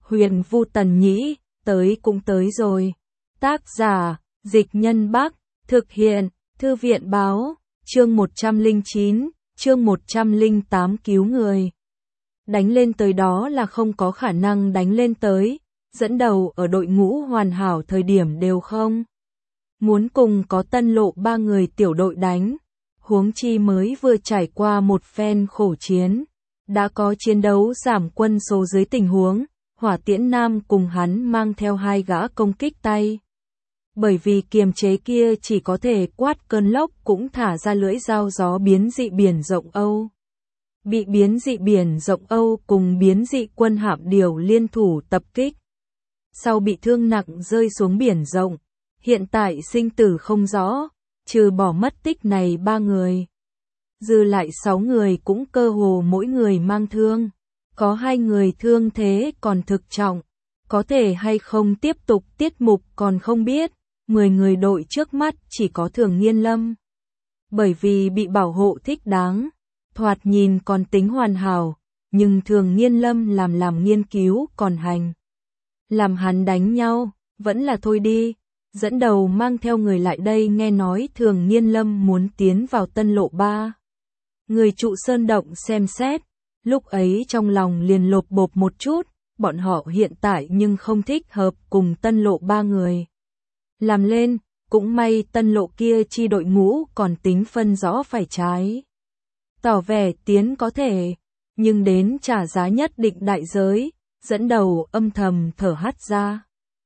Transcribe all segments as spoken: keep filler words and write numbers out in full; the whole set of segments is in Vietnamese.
Huyền Vu Tần Nhĩ, tới cũng tới rồi. Tác giả, Dịch Nhân Bắc, thực hiện, Thư viện Báo, chương một trăm lẻ chín, chương một trăm lẻ tám cứu người. Đánh lên tới đó là không có khả năng đánh lên tới, dẫn đầu ở đội ngũ hoàn hảo thời điểm đều không. Muốn cùng có Tân Lộ ba người tiểu đội đánh, huống chi mới vừa trải qua một phen khổ chiến, đã có chiến đấu giảm quân số dưới tình huống, Hỏa Tiễn Nam cùng hắn mang theo hai gã công kích tay. Bởi vì kiềm chế kia chỉ có thể quát cơn lốc cũng thả ra lưỡi dao gió biến dị biển rộng Âu. Bị biến dị biển rộng Âu cùng biến dị quân hạm điều liên thủ tập kích. Sau bị thương nặng rơi xuống biển rộng, hiện tại sinh tử không rõ, trừ bỏ mất tích này ba người. Dư lại sáu người cũng cơ hồ mỗi người mang thương, có hai người thương thế còn thực trọng, có thể hay không tiếp tục tiết mục còn không biết, mười người đội trước mắt chỉ có Thường Nghiên Lâm. Bởi vì bị bảo hộ thích đáng, thoạt nhìn còn tính hoàn hảo, nhưng Thường Nghiên Lâm làm làm nghiên cứu còn hành. Làm hắn đánh nhau, vẫn là thôi đi. Dẫn đầu mang theo người lại đây nghe nói Thường Nghiên Lâm muốn tiến vào Tân Lộ ba. Người trụ sơn động xem xét, lúc ấy trong lòng liền lột bột một chút, bọn họ hiện tại nhưng không thích hợp cùng Tân Lộ ba người. Làm lên, cũng may Tân Lộ kia chi đội ngũ còn tính phân rõ phải trái. Tỏ vẻ tiến có thể, nhưng đến trả giá nhất định đại giới, dẫn đầu âm thầm thở hắt ra.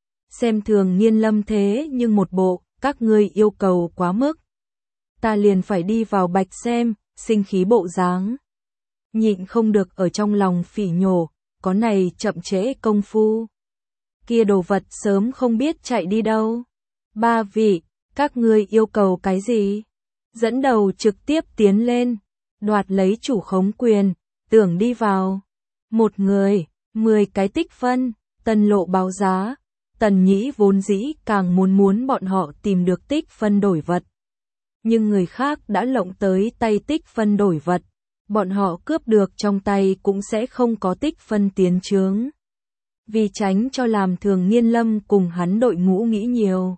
Xem Thường Nghiên Lâm thế nhưng một bộ, các ngươi yêu cầu quá mức. Ta liền phải đi vào bạch xem, sinh khí bộ dáng. Nhịn không được ở trong lòng phỉ nhổ, có này chậm trễ công phu. Kia đồ vật sớm không biết chạy đi đâu. Ba vị, các ngươi yêu cầu cái gì? Dẫn đầu trực tiếp tiến lên, đoạt lấy chủ khống quyền, tưởng đi vào. Một người, mười cái tích phân, Tân Lộ báo giá. Tần Nhĩ vốn dĩ càng muốn muốn bọn họ tìm được tích phân đổi vật. Nhưng người khác đã lộng tới tay tích phân đổi vật, bọn họ cướp được trong tay cũng sẽ không có tích phân tiến chướng. Vì tránh cho làm Thường Nghiên Lâm cùng hắn đội ngũ nghĩ nhiều.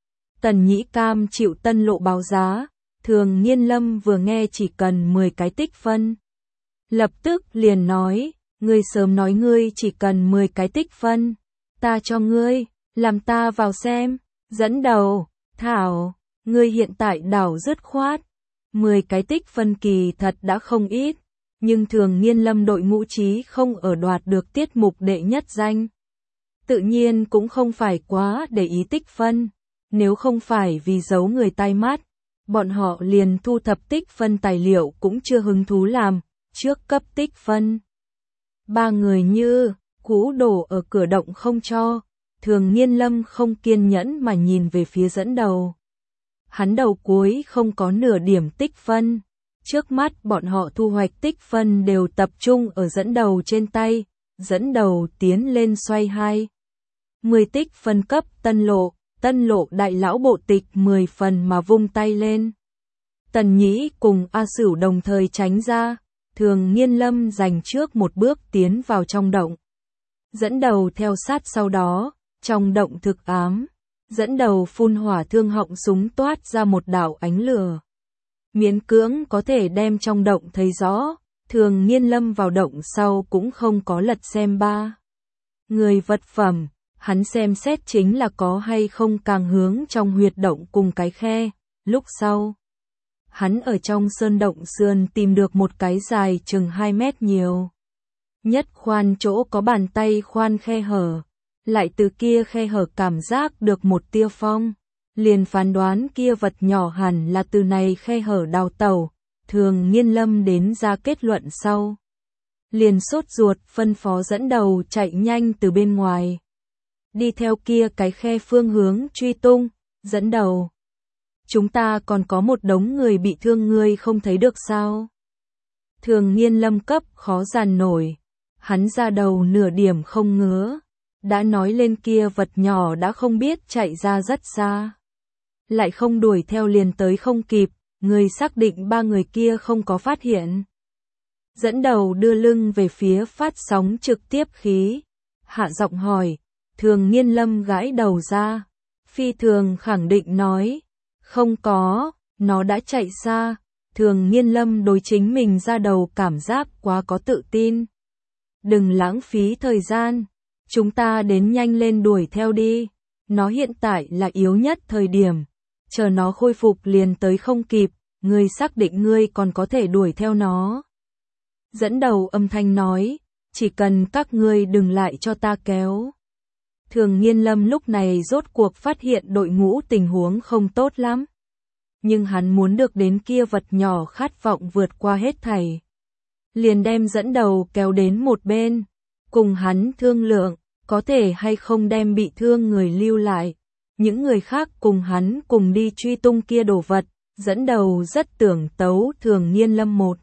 Tần Nhĩ cam chịu Tân Lộ báo giá, Thường Nghiên Lâm vừa nghe chỉ cần mười cái tích phân. Lập tức liền nói, ngươi sớm nói ngươi chỉ cần mười cái tích phân, ta cho ngươi. Làm ta vào xem, dẫn đầu, Thảo, ngươi hiện tại đảo dứt khoát. mười cái tích phân kỳ thật đã không ít, nhưng Thường Nghiên Lâm đội ngũ trí không ở đoạt được tiết mục đệ nhất danh. Tự nhiên cũng không phải quá để ý tích phân, nếu không phải vì giấu người tai mắt, bọn họ liền thu thập tích phân tài liệu cũng chưa hứng thú làm, trước cấp tích phân. Ba người như, cú đổ ở cửa động không cho. Thường Nghiên Lâm không kiên nhẫn mà nhìn về phía dẫn đầu. Hắn đầu cuối không có nửa điểm tích phân. Trước mắt bọn họ thu hoạch tích phân đều tập trung ở dẫn đầu trên tay. Dẫn đầu tiến lên xoay hai. mười tích phân cấp Tân Lộ, Tân Lộ đại lão bộ tịch mười phần mà vung tay lên. Tần Nhĩ cùng A Sửu đồng thời tránh ra. Thường Nghiên Lâm giành trước một bước tiến vào trong động. Dẫn đầu theo sát sau đó. Trong động thực ám, dẫn đầu phun hỏa thương họng súng toát ra một đạo ánh lửa. Miễn cưỡng có thể đem trong động thấy rõ, Thường Nghiên Lâm vào động sau cũng không có lật xem ba. Người vật phẩm, hắn xem xét chính là có hay không càng hướng trong huyệt động cùng cái khe, lúc sau. Hắn ở trong sơn động sườn tìm được một cái dài chừng hai mét nhiều. Nhất khoan chỗ có bàn tay khoan khe hở. Lại từ kia khe hở cảm giác được một tia phong, liền phán đoán kia vật nhỏ hẳn là từ này khe hở đào tẩu, Thường Nghiên Lâm đến ra kết luận sau. Liền sốt ruột phân phó dẫn đầu chạy nhanh từ bên ngoài. Đi theo kia cái khe phương hướng truy tung, dẫn đầu. Chúng ta còn có một đống người bị thương ngươi không thấy được sao? Thường Nghiên Lâm cấp khó giàn nổi, hắn ra đầu nửa điểm không ngứa. Đã nói lên kia vật nhỏ đã không biết chạy ra rất xa. Lại không đuổi theo liền tới không kịp, người xác định ba người kia không có phát hiện. Dẫn đầu đưa lưng về phía phát sóng trực tiếp khí. hạ giọng hỏi. Thường Nghiên Lâm gãi đầu ra, phi thường khẳng định nói, không có, nó đã chạy xa. Thường Nghiên Lâm đối chính mình ra đầu cảm giác quá có tự tin. Đừng lãng phí thời gian, chúng ta đến nhanh lên đuổi theo đi. Nó hiện tại là yếu nhất thời điểm, chờ nó khôi phục liền tới không kịp, ngươi xác định ngươi còn có thể đuổi theo nó. Dẫn đầu âm thanh nói, chỉ cần các ngươi đừng lại cho ta kéo. Thường Nghiên Lâm lúc này rốt cuộc phát hiện đội ngũ tình huống không tốt lắm. Nhưng hắn muốn được đến kia vật nhỏ khát vọng vượt qua hết thảy. Liền đem dẫn đầu kéo đến một bên, cùng hắn thương lượng, có thể hay không đem bị thương người lưu lại. Những người khác cùng hắn cùng đi truy tung kia đồ vật, dẫn đầu rất tưởng tấu Thường Nghiên Lâm một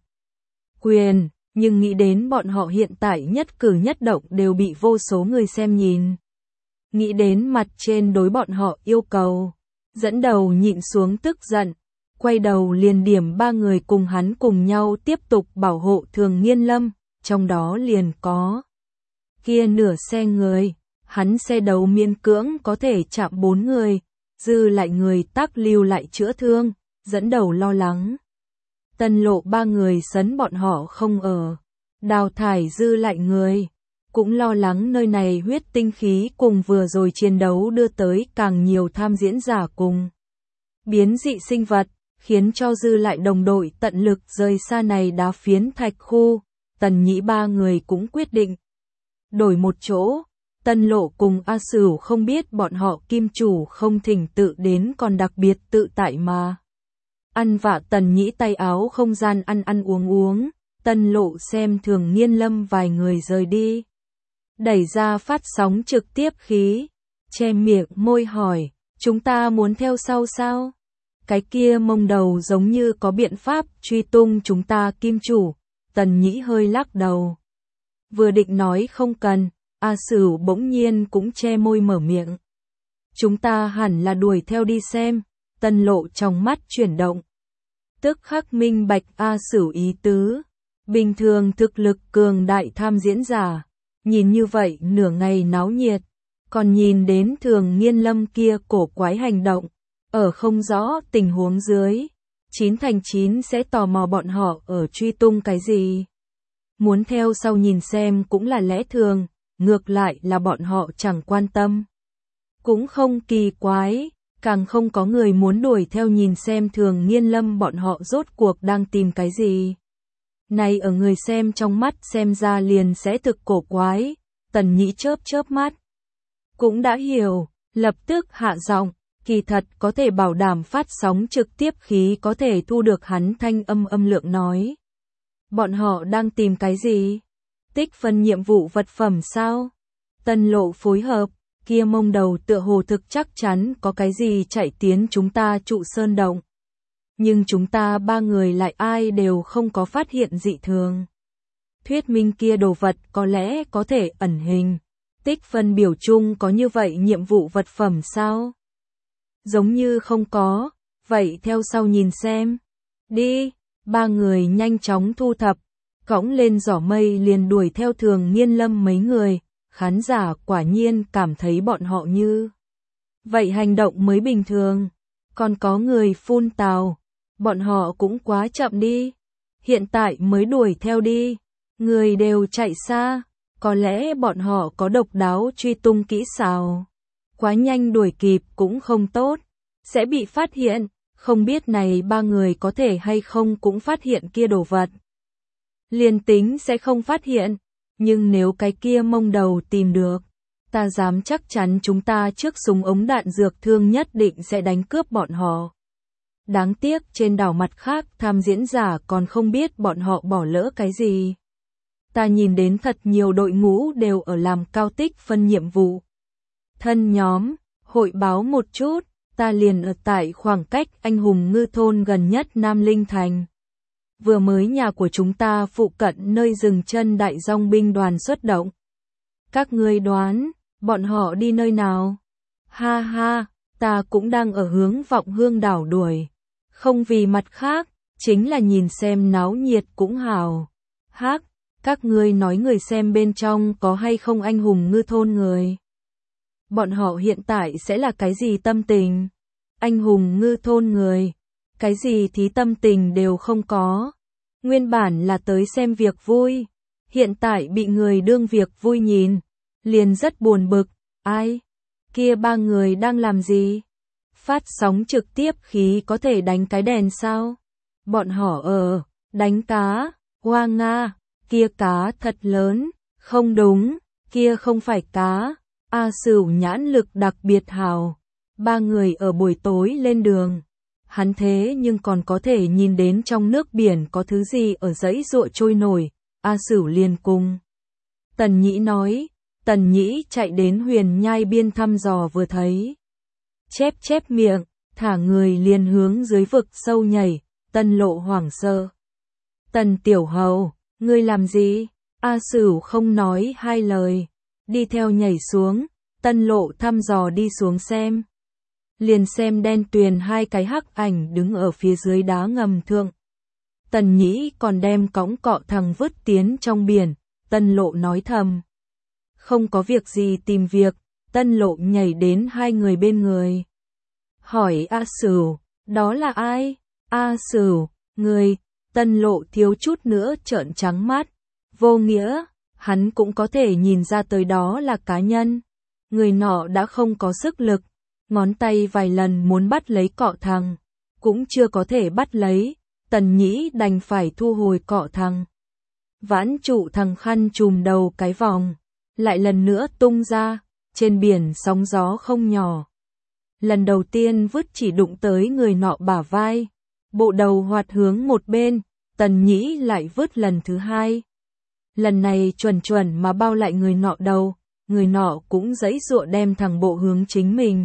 quyền, nhưng nghĩ đến bọn họ hiện tại nhất cử nhất động đều bị vô số người xem nhìn. Nghĩ đến mặt trên đối bọn họ yêu cầu, dẫn đầu nhịn xuống tức giận, quay đầu liền điểm ba người cùng hắn cùng nhau tiếp tục bảo hộ Thường Nghiên Lâm, trong đó liền có kia nửa xe người, hắn xe đấu miễn cưỡng có thể chạm bốn người, dư lại người tắc lưu lại chữa thương, dẫn đầu lo lắng. Tân Lộ ba người sấn bọn họ không ở, đào thải dư lại người, cũng lo lắng nơi này huyết tinh khí cùng vừa rồi chiến đấu đưa tới càng nhiều tham diễn giả cùng biến dị sinh vật, khiến cho dư lại đồng đội tận lực rời xa này đá phiến thạch khu. Tần Nhĩ ba người cũng quyết định đổi một chỗ. Tân Lộ cùng A Sửu không biết bọn họ kim chủ không thỉnh tự đến còn đặc biệt tự tại mà. Ăn vạ Tần Nhĩ tay áo không gian ăn ăn uống uống, Tân Lộ xem Thường Nghiên Lâm vài người rời đi. Đẩy ra phát sóng trực tiếp khí, che miệng môi hỏi, chúng ta muốn theo sau sao? Cái kia mông đầu giống như có biện pháp truy tung chúng ta kim chủ. Tần Nhĩ hơi lắc đầu. Vừa định nói không cần, A Sửu bỗng nhiên cũng che môi mở miệng. Chúng ta hẳn là đuổi theo đi xem. Tân Lộ trong mắt chuyển động, tức khắc minh bạch A Sửu ý tứ. Bình thường thực lực cường đại tham diễn giả, nhìn như vậy nửa ngày náo nhiệt, còn nhìn đến Thường Nghiên Lâm kia cổ quái hành động, ở không rõ tình huống dưới, chín thành chín sẽ tò mò bọn họ ở truy tung cái gì. Muốn theo sau nhìn xem cũng là lẽ thường, ngược lại là bọn họ chẳng quan tâm. Cũng không kỳ quái, càng không có người muốn đuổi theo nhìn xem Thường Nghiên Lâm bọn họ rốt cuộc đang tìm cái gì. Này ở người xem trong mắt xem ra liền sẽ thực cổ quái. Tần Nhĩ chớp chớp mắt, cũng đã hiểu, lập tức hạ giọng, kỳ thật có thể bảo đảm phát sóng trực tiếp khí có thể thu được hắn thanh âm âm lượng nói. Bọn họ đang tìm cái gì? Tích phân nhiệm vụ vật phẩm sao? Tân Lộ phối hợp, kia mông đầu tựa hồ thực chắc chắn có cái gì chạy tiến chúng ta trụ sơn động. Nhưng chúng ta ba người lại ai đều không có phát hiện dị thường. Thuyết minh kia đồ vật có lẽ có thể ẩn hình. Tích phân biểu chung có như vậy nhiệm vụ vật phẩm sao? Giống như không có, vậy theo sau nhìn xem. Đi, ba người nhanh chóng thu thập, cõng lên giỏ mây liền đuổi theo Thường Nghiên Lâm mấy người. Khán giả quả nhiên cảm thấy bọn họ như vậy hành động mới bình thường. Còn có người phun tào, bọn họ cũng quá chậm đi. Hiện tại mới đuổi theo đi, người đều chạy xa. Có lẽ bọn họ có độc đáo truy tung kỹ xảo. Quá nhanh đuổi kịp cũng không tốt, sẽ bị phát hiện. Không biết này ba người có thể hay không cũng phát hiện kia đồ vật. Liên tính sẽ không phát hiện, nhưng nếu cái kia mông đầu tìm được, ta dám chắc chắn chúng ta trước súng ống đạn dược thương nhất định sẽ đánh cướp bọn họ. Đáng tiếc trên đảo mặt khác tham diễn giả còn không biết bọn họ bỏ lỡ cái gì. Ta nhìn đến thật nhiều đội ngũ đều ở làm cao tích phân nhiệm vụ. Thân nhóm, hội báo một chút, ta liền ở tại khoảng cách anh hùng ngư thôn gần nhất Nam Linh Thành. Vừa mới nhà của chúng ta phụ cận nơi dừng chân đại dòng binh đoàn xuất động. Các ngươi đoán, bọn họ đi nơi nào? Ha ha, ta cũng đang ở hướng Vọng Hương đảo đuổi. Không vì mặt khác, chính là nhìn xem náo nhiệt cũng hào. Hắc, Các ngươi nói người xem bên trong có hay không anh hùng ngư thôn người? Bọn họ hiện tại sẽ là cái gì tâm tình? Anh hùng ngư thôn người, cái gì thí tâm tình đều không có. Nguyên bản là tới xem việc vui, hiện tại bị người đương việc vui nhìn, liền rất buồn bực. Ai? Kia ba người đang làm gì? Phát sóng trực tiếp khí có thể đánh cái đèn sao? Bọn họ ở, đánh cá, hoa nga, kia cá thật lớn, không đúng, kia không phải cá, A Sửu nhãn lực đặc biệt hào. Ba người ở buổi tối lên đường, hắn thế nhưng còn có thể nhìn đến trong nước biển có thứ gì ở dãy ruộng trôi nổi, A Sửu liền cùng. Tần Nhĩ nói, Tần Nhĩ chạy đến huyền nhai biên thăm dò vừa thấy. Chép chép miệng, thả người liền hướng dưới vực sâu nhảy, Tân Lộ hoảng sợ. Tần Tiểu Hầu, ngươi làm gì? A Sửu không nói hai lời, đi theo nhảy xuống, Tân Lộ thăm dò đi xuống xem. Liền xem đen tuyền hai cái hắc ảnh đứng ở phía dưới đá ngầm thượng. Tần Nhĩ còn đem cõng cọ thằng vứt tiến trong biển, Tân Lộ nói thầm. Không có việc gì tìm việc, Tân Lộ nhảy đến hai người bên người. Hỏi A Sửu, đó là ai? A Sửu, người, Tân Lộ thiếu chút nữa trợn trắng mắt. Vô nghĩa, hắn cũng có thể nhìn ra tới đó là cá nhân. Người nọ đã không có sức lực, ngón tay vài lần muốn bắt lấy cọ thằng, cũng chưa có thể bắt lấy, Tần Nhĩ đành phải thu hồi cọ thằng. Vãn trụ thằng khăn trùm đầu cái vòng, lại lần nữa tung ra, trên biển sóng gió không nhỏ. Lần đầu tiên vứt chỉ đụng tới người nọ bả vai, bộ đầu hoạt hướng một bên, Tần Nhĩ lại vứt lần thứ hai. Lần này chuẩn chuẩn mà bao lại người nọ đầu, người nọ cũng giãy giụa đem thằng bộ hướng chính mình.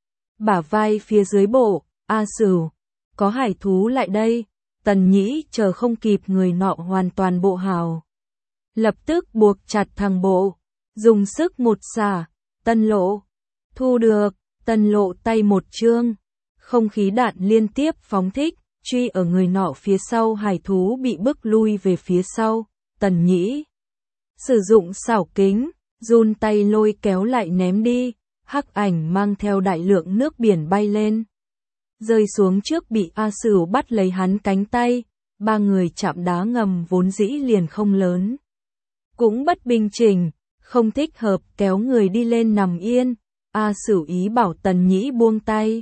Bả vai phía dưới bộ, A Sửu, có hải thú lại đây, Tần Nhĩ chờ không kịp người nọ hoàn toàn bộ hào. Lập tức buộc chặt thằng bộ, dùng sức một xả, Tân Lộ, thu được, Tân Lộ tay một chương, không khí đạn liên tiếp phóng thích, truy ở người nọ phía sau hải thú bị bức lui về phía sau, Tần Nhĩ sử dụng xảo kính, run tay lôi kéo lại ném đi, hắc ảnh mang theo đại lượng nước biển bay lên. Rơi xuống trước bị A Sửu bắt lấy hắn cánh tay, ba người chạm đá ngầm vốn dĩ liền không lớn. Cũng bất bình chỉnh, không thích hợp kéo người đi lên nằm yên, A Sửu ý bảo Tần Nhĩ buông tay.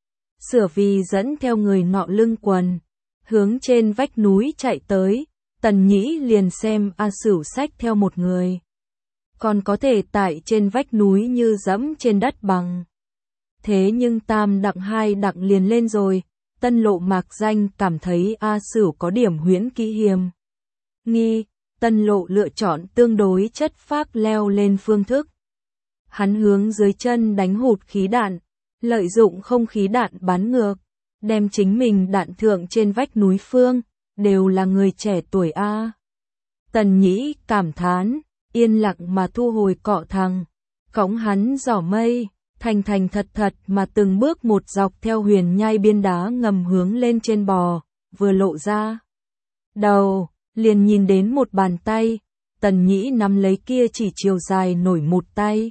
Sửa vì dẫn theo người nọ lưng quần, hướng trên vách núi chạy tới, Tần Nhĩ liền xem A Sửu xách theo một người. Còn có thể tại trên vách núi như dẫm trên đất bằng. Thế nhưng tam đặng hai đặng liền lên rồi, Tân Lộ mạc danh cảm thấy A Sửu có điểm huyễn kỹ hiềm. Nghi, Tân Lộ lựa chọn tương đối chất phác leo lên phương thức. Hắn hướng dưới chân đánh hụt khí đạn, lợi dụng không khí đạn bắn ngược, đem chính mình đạn thượng trên vách núi phương, đều là người trẻ tuổi A. Tần Nhĩ cảm thán, yên lặng mà thu hồi cọ thằng, cõng hắn giỏ mây, thành thành thật thật mà từng bước một dọc theo huyền nhai biên đá ngầm hướng lên trên bò, vừa lộ ra đầu, liền nhìn đến một bàn tay, Tần Nhĩ nắm lấy kia chỉ chiều dài nổi một tay.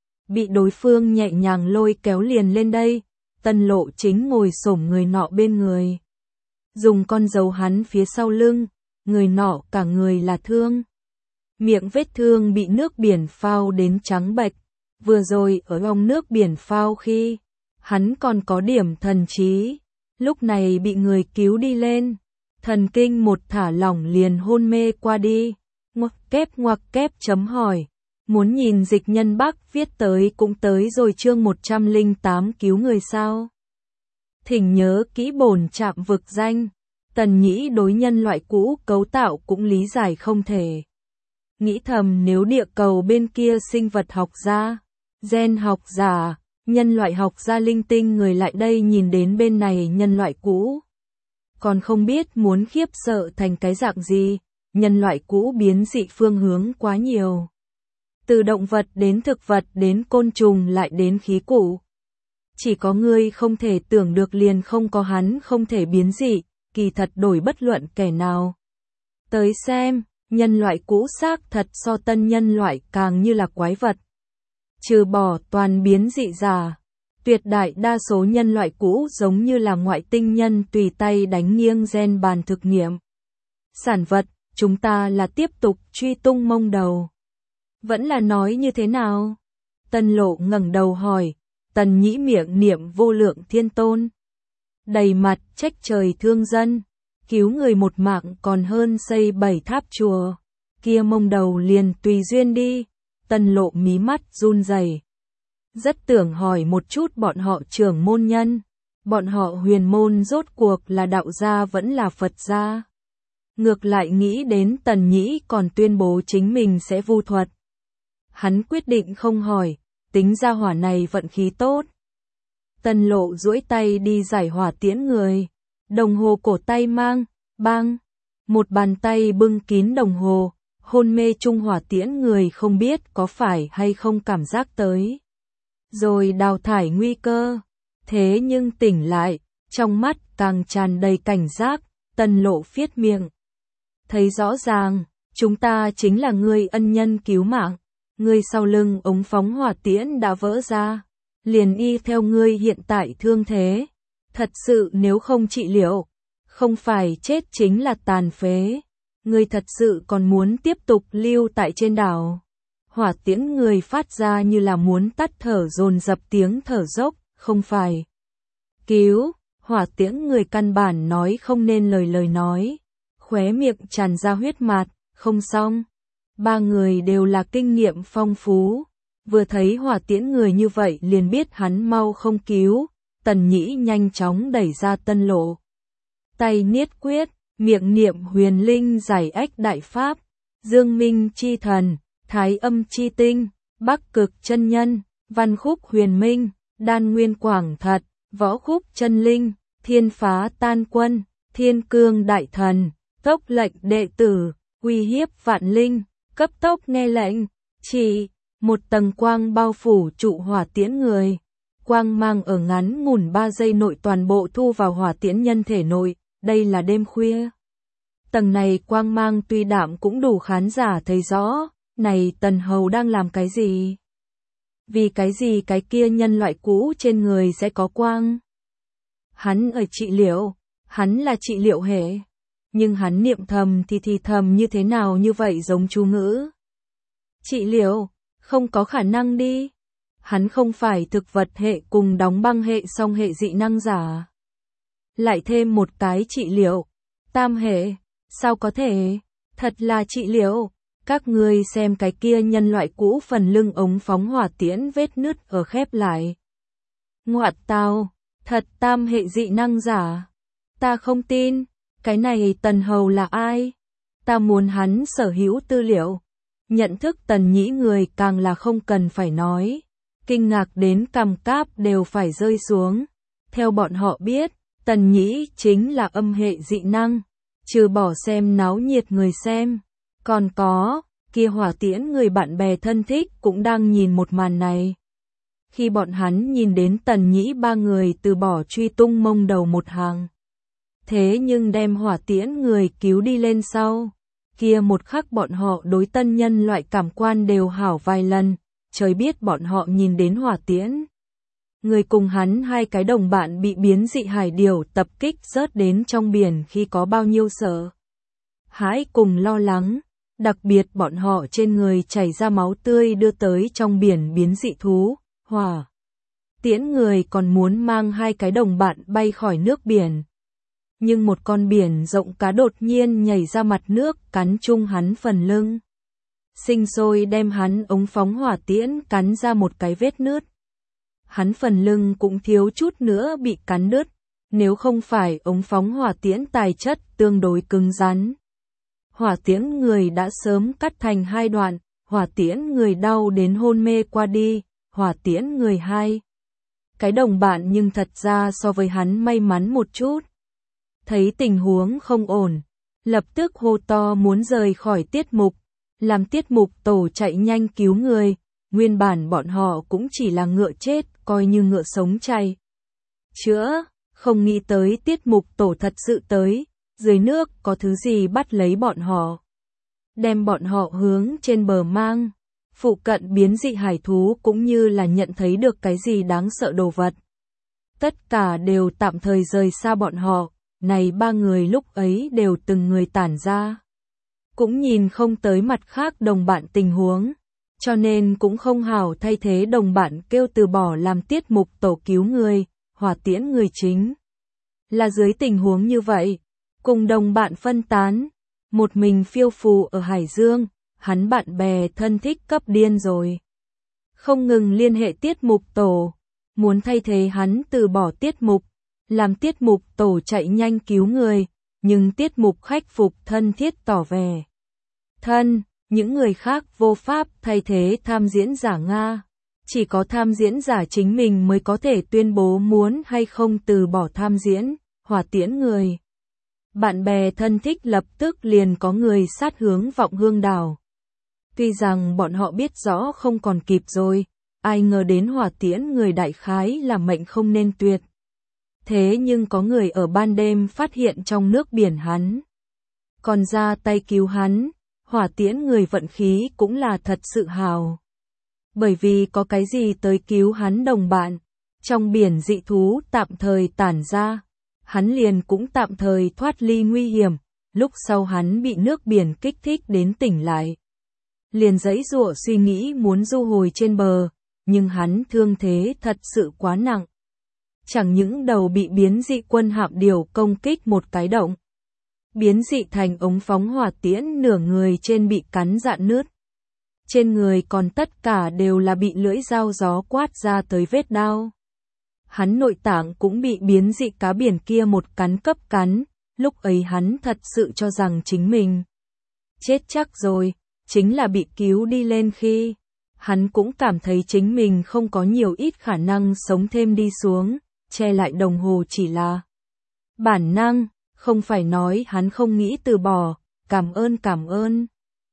Bị đối phương nhẹ nhàng lôi kéo liền lên đây, Tân Lộ chính ngồi xổm người nọ bên người. Dùng con dấu hắn phía sau lưng, người nọ cả người là thương. Miệng vết thương bị nước biển phao đến trắng bệch, vừa rồi ở trong nước biển phao khi, hắn còn có điểm thần trí, lúc này bị người cứu đi lên, thần kinh một thả lỏng liền hôn mê qua đi, ngoặc kép ngoặc kép chấm hỏi, muốn nhìn dịch nhân Bắc viết tới cũng tới rồi chương một trăm lẻ tám cứu người sao. Thỉnh nhớ kỹ bổn trạm vực danh, Tần Nhĩ đối nhân loại cũ cấu tạo cũng lý giải không thể. Nghĩ thầm nếu địa cầu bên kia sinh vật học gia, gen học giả, nhân loại học gia linh tinh người lại đây nhìn đến bên này nhân loại cũ. Còn không biết muốn khiếp sợ thành cái dạng gì, nhân loại cũ biến dị phương hướng quá nhiều. Từ động vật đến thực vật đến côn trùng lại đến khí cụ. Chỉ có ngươi không thể tưởng được liền không có hắn không thể biến dị, kỳ thật đổi bất luận kẻ nào. Tới xem, Nhân loại cũ xác thật so tân nhân loại càng như là quái vật. Trừ bỏ toàn biến dị giả, tuyệt đại đa số nhân loại cũ giống như là ngoại tinh nhân tùy tay đánh nghiêng gen bàn thực nghiệm. Sản vật, chúng ta là tiếp tục truy tung mông đầu. Vẫn là nói như thế nào? Tân Lộ ngẩng đầu hỏi, Tần Nhĩ miệng niệm vô lượng thiên tôn. Đầy mặt trách trời thương dân, cứu người một mạng còn hơn xây bảy tháp chùa. Kia mông đầu liền tùy duyên đi. Tân Lộ mí mắt run rẩy. Rất tưởng hỏi một chút bọn họ trưởng môn nhân. Bọn họ huyền môn rốt cuộc là đạo gia vẫn là Phật gia. Ngược lại nghĩ đến Tần Nhĩ còn tuyên bố chính mình sẽ vu thuật. Hắn quyết định không hỏi, tính ra hỏa này vận khí tốt. Tân Lộ duỗi tay đi giải hỏa tiễn người. Đồng hồ cổ tay mang, bang. Một bàn tay bưng kín đồng hồ, hôn mê trung hỏa tiễn người không biết có phải hay không cảm giác tới. Rồi đào thải nguy cơ. Thế nhưng tỉnh lại, trong mắt càng tràn đầy cảnh giác, Tân Lộ phiết miệng. Thấy rõ ràng, chúng ta chính là người ân nhân cứu mạng. Người sau lưng ống phóng hỏa tiễn đã vỡ ra. Liền y theo ngươi hiện tại thương thế. Thật sự nếu không trị liệu, không phải chết chính là tàn phế. Ngươi thật sự còn muốn tiếp tục lưu tại trên đảo. Hỏa tiễn người phát ra như là muốn tắt thở dồn dập tiếng thở dốc, không phải. Cứu, hỏa tiễn người căn bản nói không nên lời lời nói. Khóe miệng tràn ra huyết mạt, không xong. Ba người đều là kinh nghiệm phong phú. Vừa thấy hỏa tiễn người như vậy liền biết hắn mau không cứu. Tần Nhĩ nhanh chóng đẩy ra Tân Lộ. Tay niết quyết, miệng niệm huyền linh giải ách đại pháp. Dương minh chi thần, thái âm chi tinh, bắc cực chân nhân, văn khúc huyền minh, đan nguyên quảng thật, võ khúc chân linh, thiên phá tan quân, thiên cương đại thần, tốc lệnh đệ tử, uy hiếp vạn linh, cấp tốc nghe lệnh, chỉ. Một tầng quang bao phủ trụ hỏa tiễn người. Quang mang ở ngắn ngủn ba giây nội toàn bộ thu vào hỏa tiễn nhân thể nội, đây là đêm khuya. Tầng này quang mang tuy đạm cũng đủ khán giả thấy rõ, này Tần Hầu đang làm cái gì? Vì cái gì cái kia nhân loại cũ trên người sẽ có quang? Hắn ở trị liệu, hắn là trị liệu hệ, nhưng hắn niệm thầm thì thì thầm như thế nào như vậy giống chú ngữ? Trị liệu? Không có khả năng đi. Hắn không phải thực vật hệ cùng đóng băng hệ song hệ dị năng giả. Lại thêm một cái trị liệu. Tam hệ. Sao có thể? Thật là trị liệu. Các ngươi xem cái kia nhân loại cũ phần lưng ống phóng hỏa tiễn vết nứt ở khép lại. Ngoạt tao. Thật tam hệ dị năng giả. Ta không tin. Cái này Tần Hầu là ai? Ta muốn hắn sở hữu tư liệu. Nhận thức Tần Nhĩ người càng là không cần phải nói. Kinh ngạc đến cằm cáp đều phải rơi xuống. Theo bọn họ biết, Tần Nhĩ chính là âm hệ dị năng. Trừ bỏ xem náo nhiệt người xem. Còn có, kia hỏa tiễn người bạn bè thân thích cũng đang nhìn một màn này. Khi bọn hắn nhìn đến Tần Nhĩ ba người từ bỏ truy tung mông đầu một hàng. Thế nhưng đem hỏa tiễn người cứu đi lên sau. Kia một khắc bọn họ đối tân nhân loại cảm quan đều hảo vài lần, trời biết bọn họ nhìn đến hỏa tiễn. Người cùng hắn hai cái đồng bạn bị biến dị hải điểu tập kích rớt đến trong biển khi có bao nhiêu sợ. Hãi cùng lo lắng, đặc biệt bọn họ trên người chảy ra máu tươi đưa tới trong biển biến dị thú, hỏa. Tiễn người còn muốn mang hai cái đồng bạn bay khỏi nước biển. Nhưng một con biển rộng cá đột nhiên nhảy ra mặt nước cắn chung hắn phần lưng. Sinh sôi đem hắn ống phóng hỏa tiễn cắn ra một cái vết nứt. Hắn phần lưng cũng thiếu chút nữa bị cắn đứt, nếu không phải ống phóng hỏa tiễn tài chất tương đối cứng rắn. Hỏa tiễn người đã sớm cắt thành hai đoạn, hỏa tiễn người đau đến hôn mê qua đi, hỏa tiễn người hai. Cái đồng bạn nhưng thật ra so với hắn may mắn một chút. Thấy tình huống không ổn, lập tức hô to muốn rời khỏi tiết mục, làm tiết mục tổ chạy nhanh cứu người, nguyên bản bọn họ cũng chỉ là ngựa chết, coi như ngựa sống chạy. Chữa, không nghĩ tới tiết mục tổ thật sự tới, dưới nước có thứ gì bắt lấy bọn họ. đem bọn họ hướng trên bờ mang. Phụ cận biến dị hải thú cũng như là nhận thấy được cái gì đáng sợ đồ vật. Tất cả đều tạm thời rời xa bọn họ, này ba người lúc ấy đều từng người tản ra. Cũng nhìn không tới mặt khác đồng bạn tình huống, cho nên cũng không hảo thay thế đồng bạn kêu từ bỏ làm tiết mục tổ cứu người, hỏa tiễn người chính. Là dưới tình huống như vậy, cùng đồng bạn phân tán, một mình phiêu phù ở Hải Dương, hắn bạn bè thân thích cấp điên rồi. Không ngừng liên hệ tiết mục tổ, muốn thay thế hắn từ bỏ tiết mục, làm tiết mục tổ chạy nhanh cứu người, nhưng tiết mục khách phục thân thiết tỏ vẻ. Thân, những người khác vô pháp thay thế tham diễn giả Nga. Chỉ có tham diễn giả chính mình mới có thể tuyên bố muốn hay không từ bỏ tham diễn, hỏa tiễn người. Bạn bè thân thích lập tức liền có người sát hướng Vọng Hương Đảo. Tuy rằng bọn họ biết rõ không còn kịp rồi, ai ngờ đến hỏa tiễn người đại khái là mệnh không nên tuyệt. Thế nhưng có người ở ban đêm phát hiện trong nước biển hắn. Còn ra tay cứu hắn, hỏa tiễn người vận khí cũng là thật sự hào. Bởi vì có cái gì tới cứu hắn đồng bạn, trong biển dị thú tạm thời tản ra, hắn liền cũng tạm thời thoát ly nguy hiểm, lúc sau hắn bị nước biển kích thích đến tỉnh lại. Liền giãy giụa suy nghĩ muốn du hồi trên bờ, nhưng hắn thương thế thật sự quá nặng. Chẳng những đầu bị biến dị quân hạm điều công kích một cái động. Biến dị thành ống phóng hỏa tiễn nửa người trên bị cắn rạn nứt. Trên người còn tất cả đều là bị lưỡi dao gió quát ra tới vết đao. Hắn nội tạng cũng bị biến dị cá biển kia một cắn cấp cắn, lúc ấy hắn thật sự cho rằng chính mình chết chắc rồi, chính là bị cứu đi lên khi. Hắn cũng cảm thấy chính mình không có nhiều ít khả năng sống thêm đi xuống, che lại đồng hồ chỉ là bản năng, không phải nói hắn không nghĩ từ bỏ, cảm ơn cảm ơn.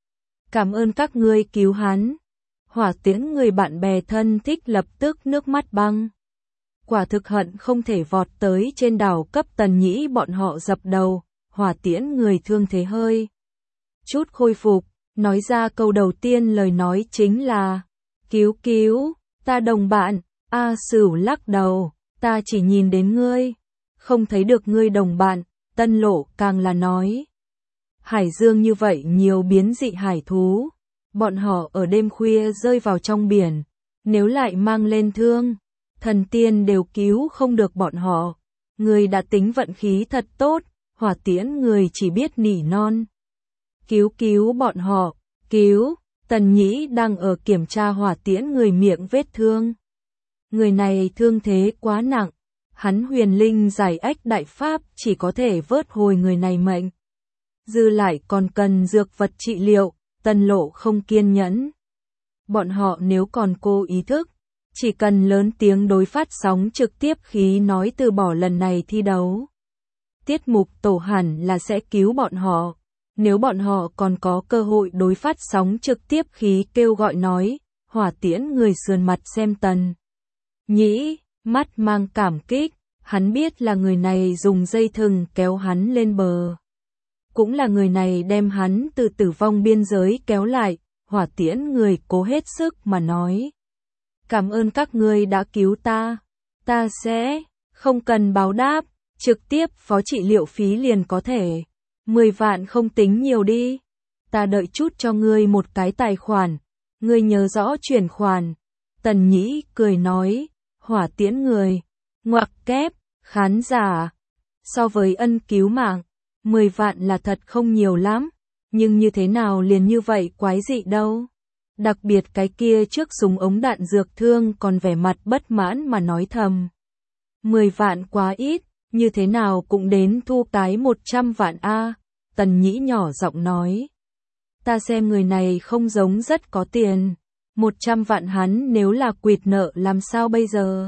Cảm ơn các ngươi cứu hắn. Hỏa tiễn người bạn bè thân thích lập tức nước mắt băng. Quả thực hận không thể vọt tới trên đảo cấp Tần Nhĩ bọn họ dập đầu, hỏa tiễn người thương thế hơi chút khôi phục, nói ra câu đầu tiên lời nói chính là cứu cứu, ta đồng bạn. A Sửu lắc đầu, ta chỉ nhìn đến ngươi, không thấy được ngươi đồng bạn. Tân Lộ càng là nói, Hải Dương như vậy nhiều biến dị hải thú, bọn họ ở đêm khuya rơi vào trong biển, nếu lại mang lên thương, thần tiên đều cứu không được bọn họ. Người đã tính vận khí thật tốt, hỏa tiễn người chỉ biết nỉ non. Cứu cứu bọn họ, cứu. Tần Nhĩ đang ở kiểm tra hỏa tiễn người miệng vết thương. Người này thương thế quá nặng, hắn huyền linh giải ách đại pháp chỉ có thể vớt hồi người này mệnh. Dư lại còn cần dược vật trị liệu, Tân Lộ không kiên nhẫn. Bọn họ nếu còn cố ý thức, chỉ cần lớn tiếng đối phát sóng trực tiếp khí nói từ bỏ lần này thi đấu. Tiết mục tổ hẳn là sẽ cứu bọn họ. Nếu bọn họ còn có cơ hội đối phát sóng trực tiếp khí kêu gọi nói, hỏa tiễn người sườn mặt xem Tần Nhĩ, mắt mang cảm kích, hắn biết là người này dùng dây thừng kéo hắn lên bờ. Cũng là người này đem hắn từ tử vong biên giới kéo lại, hỏa tiễn người cố hết sức mà nói. Cảm ơn các ngươi đã cứu ta, ta sẽ, không cần báo đáp, trực tiếp phó trị liệu phí liền có thể. Mười vạn không tính nhiều đi, ta đợi chút cho ngươi một cái tài khoản, ngươi nhớ rõ chuyển khoản. Tần Nhĩ cười nói, hỏa tiễn người, ngoặc kép, khán giả, so với ân cứu mạng, mười vạn là thật không nhiều lắm, nhưng như thế nào liền như vậy quái dị đâu. Đặc biệt cái kia trước súng ống đạn dược thương còn vẻ mặt bất mãn mà nói thầm. Mười vạn quá ít, như thế nào cũng đến thu cái một trăm vạn a. Tần Nhĩ nhỏ giọng nói. Ta xem người này không giống rất có tiền. Một trăm vạn hắn nếu là quỵt nợ làm sao bây giờ?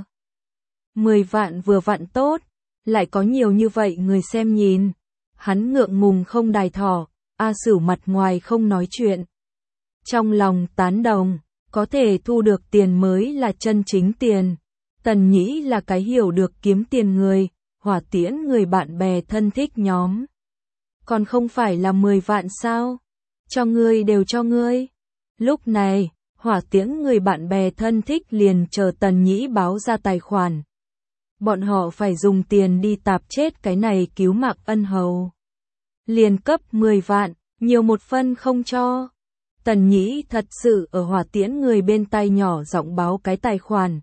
Mười vạn vừa vặn tốt, lại có nhiều như vậy người xem nhìn. Hắn ngượng ngùng không đài thỏ, A Sửu mặt ngoài không nói chuyện. Trong lòng tán đồng, có thể thu được tiền mới là chân chính tiền. Tần Nhĩ là cái hiểu được kiếm tiền người, hỏa tiễn người bạn bè thân thích nhóm. Còn không phải là mười vạn sao? Cho ngươi đều cho ngươi. Lúc này, Hỏa Tiễn người bạn bè thân thích liền chờ Tần Nhĩ báo ra tài khoản. Bọn họ phải dùng tiền đi tạp chết cái này cứu Mạc Ân Hầu. Liền cấp mười vạn, nhiều một phân không cho. Tần Nhĩ thật sự ở Hỏa Tiễn người bên tai nhỏ giọng báo cái tài khoản.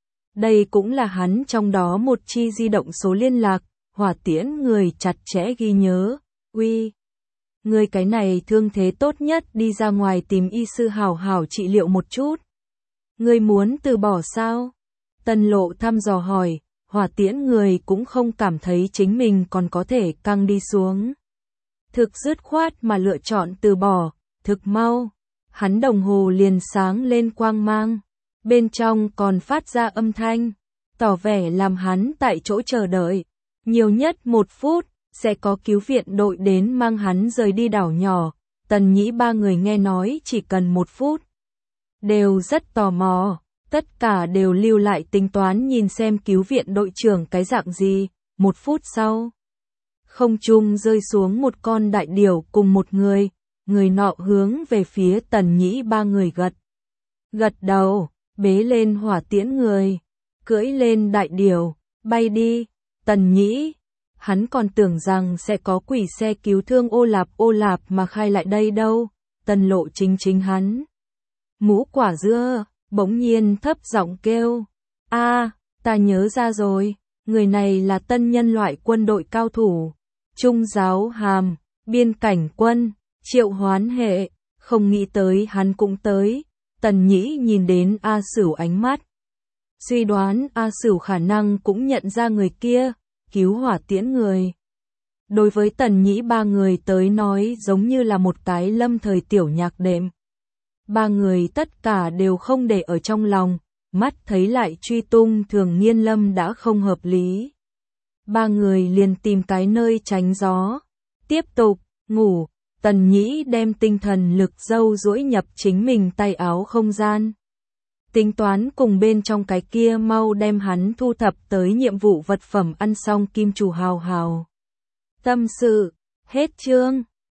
Đây cũng là hắn trong đó một chi di động số liên lạc, Hỏa Tiễn người chặt chẽ ghi nhớ. Uy, người cái này thương thế tốt nhất đi ra ngoài tìm y sư hảo hảo trị liệu một chút. Người muốn từ bỏ sao? Tần Lộ thăm dò hỏi, Hỏa Tiễn người cũng không cảm thấy chính mình còn có thể căng đi xuống. Thực dứt khoát mà lựa chọn từ bỏ, thực mau. Hắn đồng hồ liền sáng lên quang mang, bên trong còn phát ra âm thanh, tỏ vẻ làm hắn tại chỗ chờ đợi. Nhiều nhất một phút, sẽ có cứu viện đội đến mang hắn rời đi đảo nhỏ. Tần Nhĩ ba người nghe nói chỉ cần một phút. Đều rất tò mò, tất cả đều lưu lại tính toán nhìn xem cứu viện đội trưởng cái dạng gì. Một phút sau, không trung rơi xuống một con đại điểu cùng một người. Người nọ hướng về phía Tần Nhĩ ba người gật. Gật đầu, bế lên Hỏa Tiễn người, cưỡi lên đại điểu, bay đi. Tần Nhĩ, hắn còn tưởng rằng sẽ có quỷ xe cứu thương ô lạp ô lạp mà khai lại đây đâu. Tần Lộ chính chính hắn. Mũ quả dưa, bỗng nhiên thấp giọng kêu. A, ta nhớ ra rồi, người này là tân nhân loại quân đội cao thủ. Trung giáo hàm, biên cảnh quân. Triệu Hoán hệ, không nghĩ tới hắn cũng tới. Tần Nhĩ nhìn đến A Sửu ánh mắt. Suy đoán A Sửu khả năng cũng nhận ra người kia, cứu Hỏa Tiễn người. Đối với Tần Nhĩ ba người tới nói giống như là một cái lâm thời tiểu nhạc đệm. Ba người tất cả đều không để ở trong lòng, mắt thấy lại truy tung Thường Nghiên Lâm đã không hợp lý. Ba người liền tìm cái nơi tránh gió, tiếp tục ngủ. Tần Nhĩ đem tinh thần lực dâu duỗi nhập chính mình tay áo không gian. Tính toán cùng bên trong cái kia mau đem hắn thu thập tới nhiệm vụ vật phẩm ăn xong kim chủ hào hào. Tâm sự, hết chương.